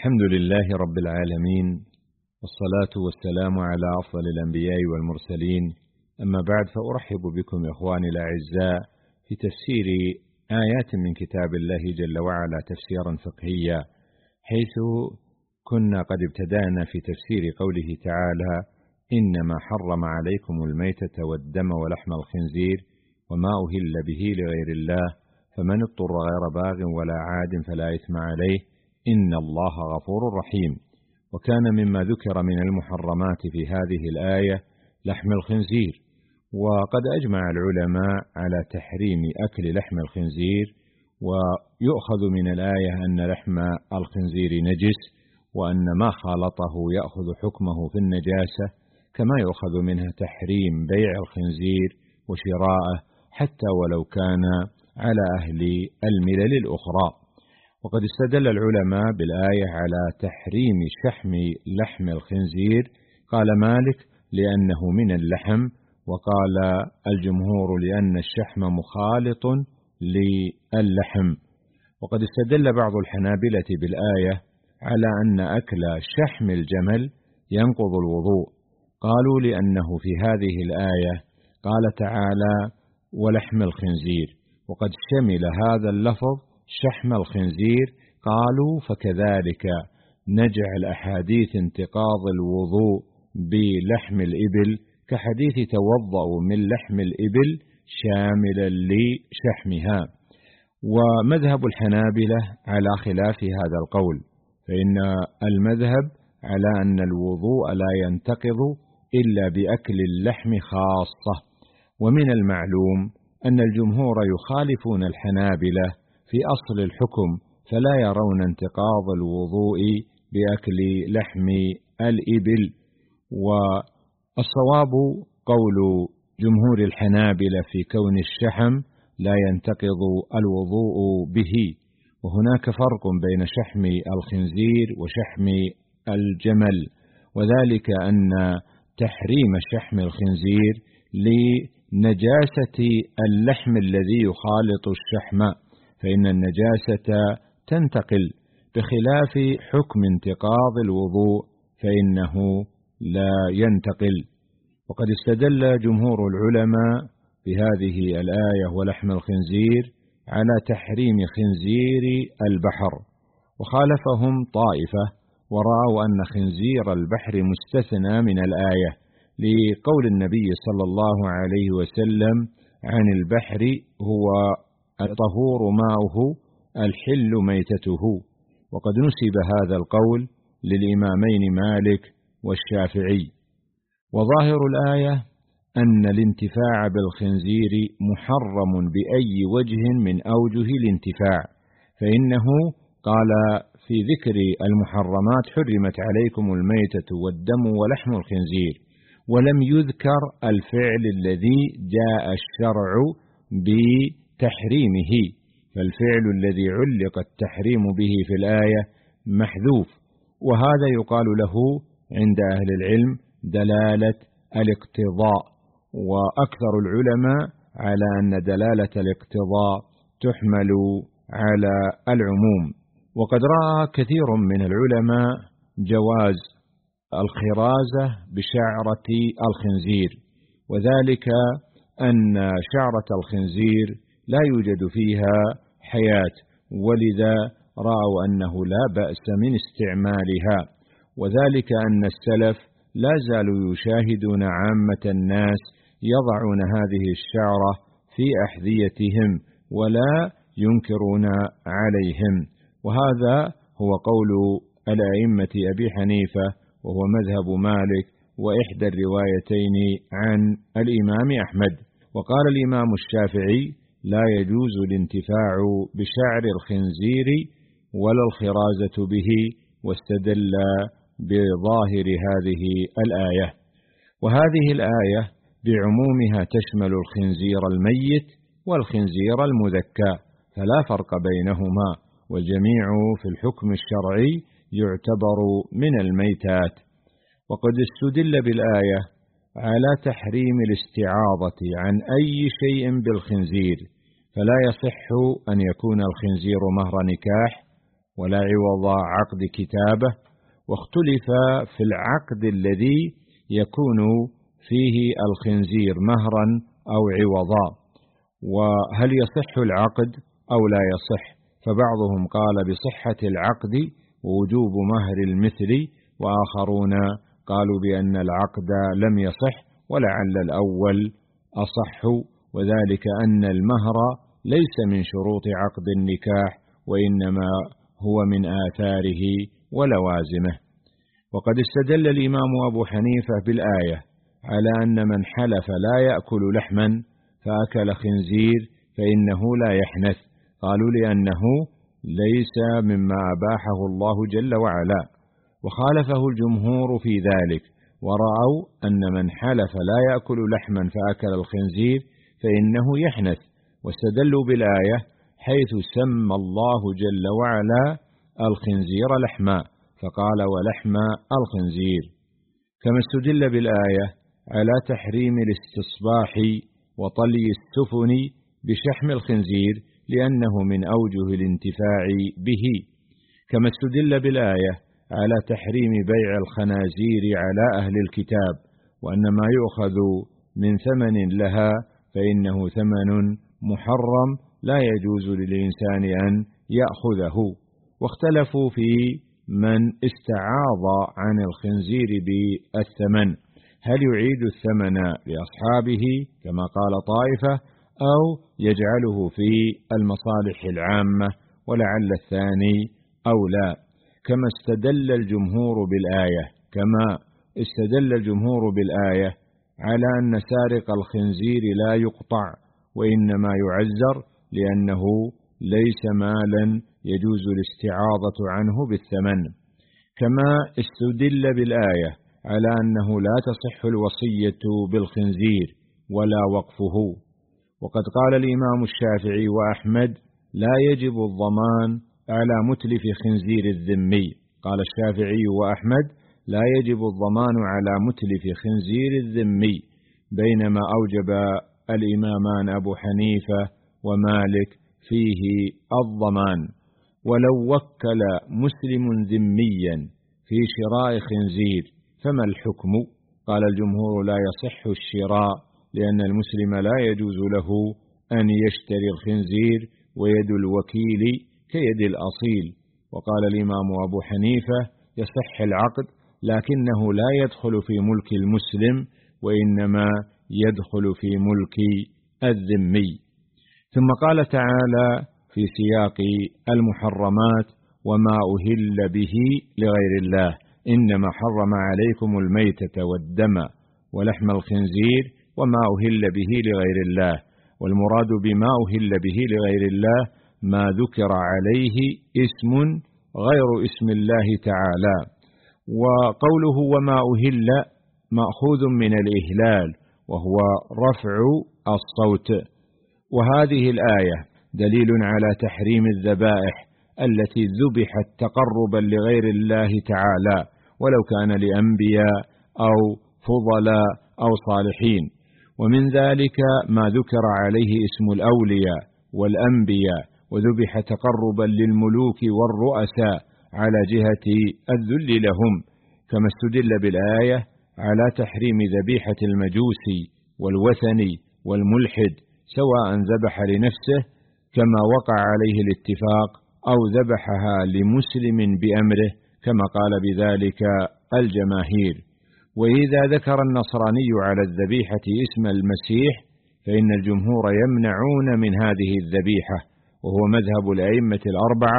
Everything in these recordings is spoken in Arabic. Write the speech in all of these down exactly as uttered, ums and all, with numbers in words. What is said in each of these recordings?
الحمد لله رب العالمين، والصلاة والسلام على أفضل الأنبياء والمرسلين. أما بعد، فأرحب بكم إخواني الأعزاء في تفسير آيات من كتاب الله جل وعلا تفسيرا فقهيا، حيث كنا قد ابتدأنا في تفسير قوله تعالى: إنما حرم عليكم الميتة والدم ولحم الخنزير وما أهل به لغير الله فمن اضطر غير باغ ولا عاد فلا إثم عليه إن الله غفور رحيم. وكان مما ذكر من المحرمات في هذه الآية لحم الخنزير، وقد أجمع العلماء على تحريم أكل لحم الخنزير، ويؤخذ من الآية أن لحم الخنزير نجس، وأن ما خالطه يأخذ حكمه في النجاسة، كما يؤخذ منها تحريم بيع الخنزير وشراءه حتى ولو كان على أهل الملل الأخرى. وقد استدل العلماء بالآية على تحريم شحم لحم الخنزير، قال مالك: لأنه من اللحم، وقال الجمهور: لأن الشحم مخالط للحم. وقد استدل بعض الحنابلة بالآية على أن أكل شحم الجمل ينقض الوضوء، قالوا لأنه في هذه الآية قال تعالى: ولحم الخنزير، وقد شمل هذا اللفظ شحم الخنزير، قالوا فكذلك نجعل أحاديث انتقاض الوضوء بلحم الإبل كحديث توضأوا من لحم الإبل شاملا لشحمها. ومذهب الحنابلة على خلاف هذا القول، فإن المذهب على أن الوضوء لا ينتقض إلا بأكل اللحم خاصة. ومن المعلوم أن الجمهور يخالفون الحنابلة في أصل الحكم، فلا يرون انتقاض الوضوء بأكل لحم الإبل. والصواب قول جمهور الحنابلة في كون الشحم لا ينتقض الوضوء به. وهناك فرق بين شحم الخنزير وشحم الجمل، وذلك أن تحريم شحم الخنزير لنجاسة اللحم الذي يخالط الشحم، فإن النجاسة تنتقل، بخلاف حكم انتقاض الوضوء فإنه لا ينتقل. وقد استدل جمهور العلماء بهذه الآية ولحم الخنزير على تحريم خنزير البحر، وخالفهم طائفة ورأوا أن خنزير البحر مستثنى من الآية، لقول النبي صلى الله عليه وسلم عن البحر: هو الطهور ماؤه الحل ميتته. وقد نسب هذا القول للإمامين مالك والشافعي. وظاهر الآية أن الانتفاع بالخنزير محرم بأي وجه من أوجه الانتفاع، فإنه قال في ذكر المحرمات: حرمت عليكم الميتة والدم ولحم الخنزير، ولم يذكر الفعل الذي جاء الشرع بتحريمه، فالفعل الذي علق التحريم به في الآية محذوف، وهذا يقال له عند أهل العلم دلالة الاقتضاء. وأكثر العلماء على أن دلالة الاقتضاء تحمل على العموم. وقد رأى كثير من العلماء جواز الخرازة بشعرة الخنزير، وذلك أن شعرة الخنزير لا يوجد فيها حياة، ولذا رأوا أنه لا بأس من استعمالها. وذلك أن السلف لا زالوا يشاهدون عامة الناس يضعون هذه الشعرة في أحذيتهم ولا ينكرون عليهم. وهذا هو قول الأئمة أبي حنيفة، وهو مذهب مالك، وإحدى الروايتين عن الإمام أحمد. وقال الإمام الشافعي: لا يجوز الانتفاع بشعر الخنزير ولا الخرازة به، واستدل بظاهر هذه الآية. وهذه الآية بعمومها تشمل الخنزير الميت والخنزير المذكى، فلا فرق بينهما، والجميع في الحكم الشرعي يعتبر من الميتات. وقد استدل بالآية على تحريم الاستعاضة عن أي شيء بالخنزير، فلا يصح أن يكون الخنزير مهر نكاح ولا عوض عقد كتابة. واختلف في العقد الذي يكون فيه الخنزير مهرا أو عوضا، وهل يصح العقد أو لا يصح، فبعضهم قال بصحة العقد ووجوب مهر المثل، وآخرون قالوا بأن العقد لم يصح، ولعل الأول أصح، وذلك أن المهر ليس من شروط عقد النكاح، وإنما هو من آثاره ولوازمه. وقد استدل الإمام أبو حنيفة بالآية على أن من حلف لا يأكل لحما فأكل خنزير فإنه لا يحنث، قالوا لأنه ليس مما أباحه الله جل وعلا، وخالفه الجمهور في ذلك، ورأوا أن من حلف لا يأكل لحما فأكل الخنزير فإنه يحنث، واستدلوا بالآية حيث سمى الله جل وعلا الخنزير لحما فقال ولحم الخنزير. كما استدل بالآية على تحريم الاستصباح وطلي السفن بشحم الخنزير لأنه من أوجه الانتفاع به، كما استدل بالآية على تحريم بيع الخنازير على أهل الكتاب، وأن ما يؤخذ من ثمن لها فإنه ثمن محرم لا يجوز للإنسان أن يأخذه. واختلفوا في من استعاض عن الخنزير بالثمن، هل يعيد الثمن لأصحابه كما قال طائفة أو يجعله في المصالح العامة، ولعل الثاني أولى، كما استدل الجمهور بالآية كما استدل الجمهور بالآية على أن سارق الخنزير لا يقطع وإنما يعزر لأنه ليس مالا يجوز الاستعاضة عنه بالثمن، كما استدل بالآية على أنه لا تصح الوصية بالخنزير ولا وقفه. وقد قال الإمام الشافعي وأحمد لا يجب الضمان على متلف خنزير الذمي، قال الشافعي وأحمد لا يجب الضمان على متلف خنزير الذمي، بينما أوجب الإمامان أبو حنيفة ومالك فيه الضمان. ولو وكل مسلم ذميا في شراء خنزير فما الحكم؟ قال الجمهور لا يصح الشراء، لأن المسلم لا يجوز له أن يشتري الخنزير، ويد الوكيل كيد الأصيل. وقال الإمام أبو حنيفة يصح العقد لكنه لا يدخل في ملك المسلم، وإنما يدخل في ملك الذمي. ثم قال تعالى في سياق المحرمات وما أهل به لغير الله إنما حرم عليكم الميتة والدم ولحم الخنزير وما أهل به لغير الله، والمراد بما أهل به لغير الله ما ذكر عليه اسم غير اسم الله تعالى. وقوله وما أهل مأخوذ من الإهلال وهو رفع الصوت. وهذه الآية دليل على تحريم الذبائح التي ذبحت تقربا لغير الله تعالى، ولو كان لأنبياء أو فضلاء أو صالحين. ومن ذلك ما ذكر عليه اسم الأولياء والأنبياء وذبح تقربا للملوك والرؤساء على جهة الذل لهم، كما استدل بالآية على تحريم ذبيحة المجوسي والوثني والملحد سواء ذبح لنفسه كما وقع عليه الاتفاق أو ذبحها لمسلم بأمره كما قال بذلك الجماهير. وإذا ذكر النصراني على الذبيحة اسم المسيح فإن الجمهور يمنعون من هذه الذبيحة، وهو مذهب الأئمة الأربعة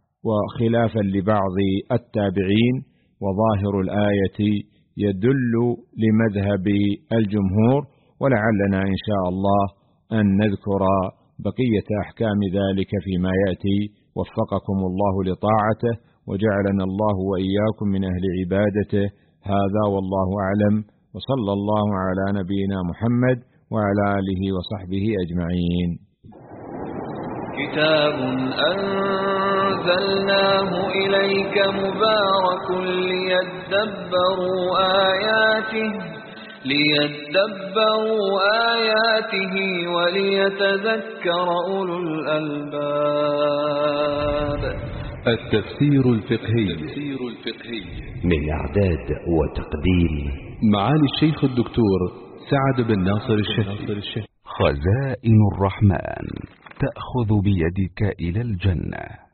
وخلافا لبعض التابعين، وظاهر الآية يدل لمذهب الجمهور. ولعلنا إن شاء الله أن نذكر بقية أحكام ذلك فيما يأتي. وفقكم الله لطاعته وجعلنا الله وإياكم من أهل عبادته. هذا والله أعلم، وصلى الله على نبينا محمد وعلى آله وصحبه أجمعين. كتاب أنزلناه إليك مبارك ليدبروا آياته ليدبروا آياته وليتذكر أولو الألباب. التفسير الفقهي من إعداد وتقديم معالي الشيخ الدكتور سعد بن ناصر الشهري. خزائن الرحمن تأخذ بيدك إلى الجنة.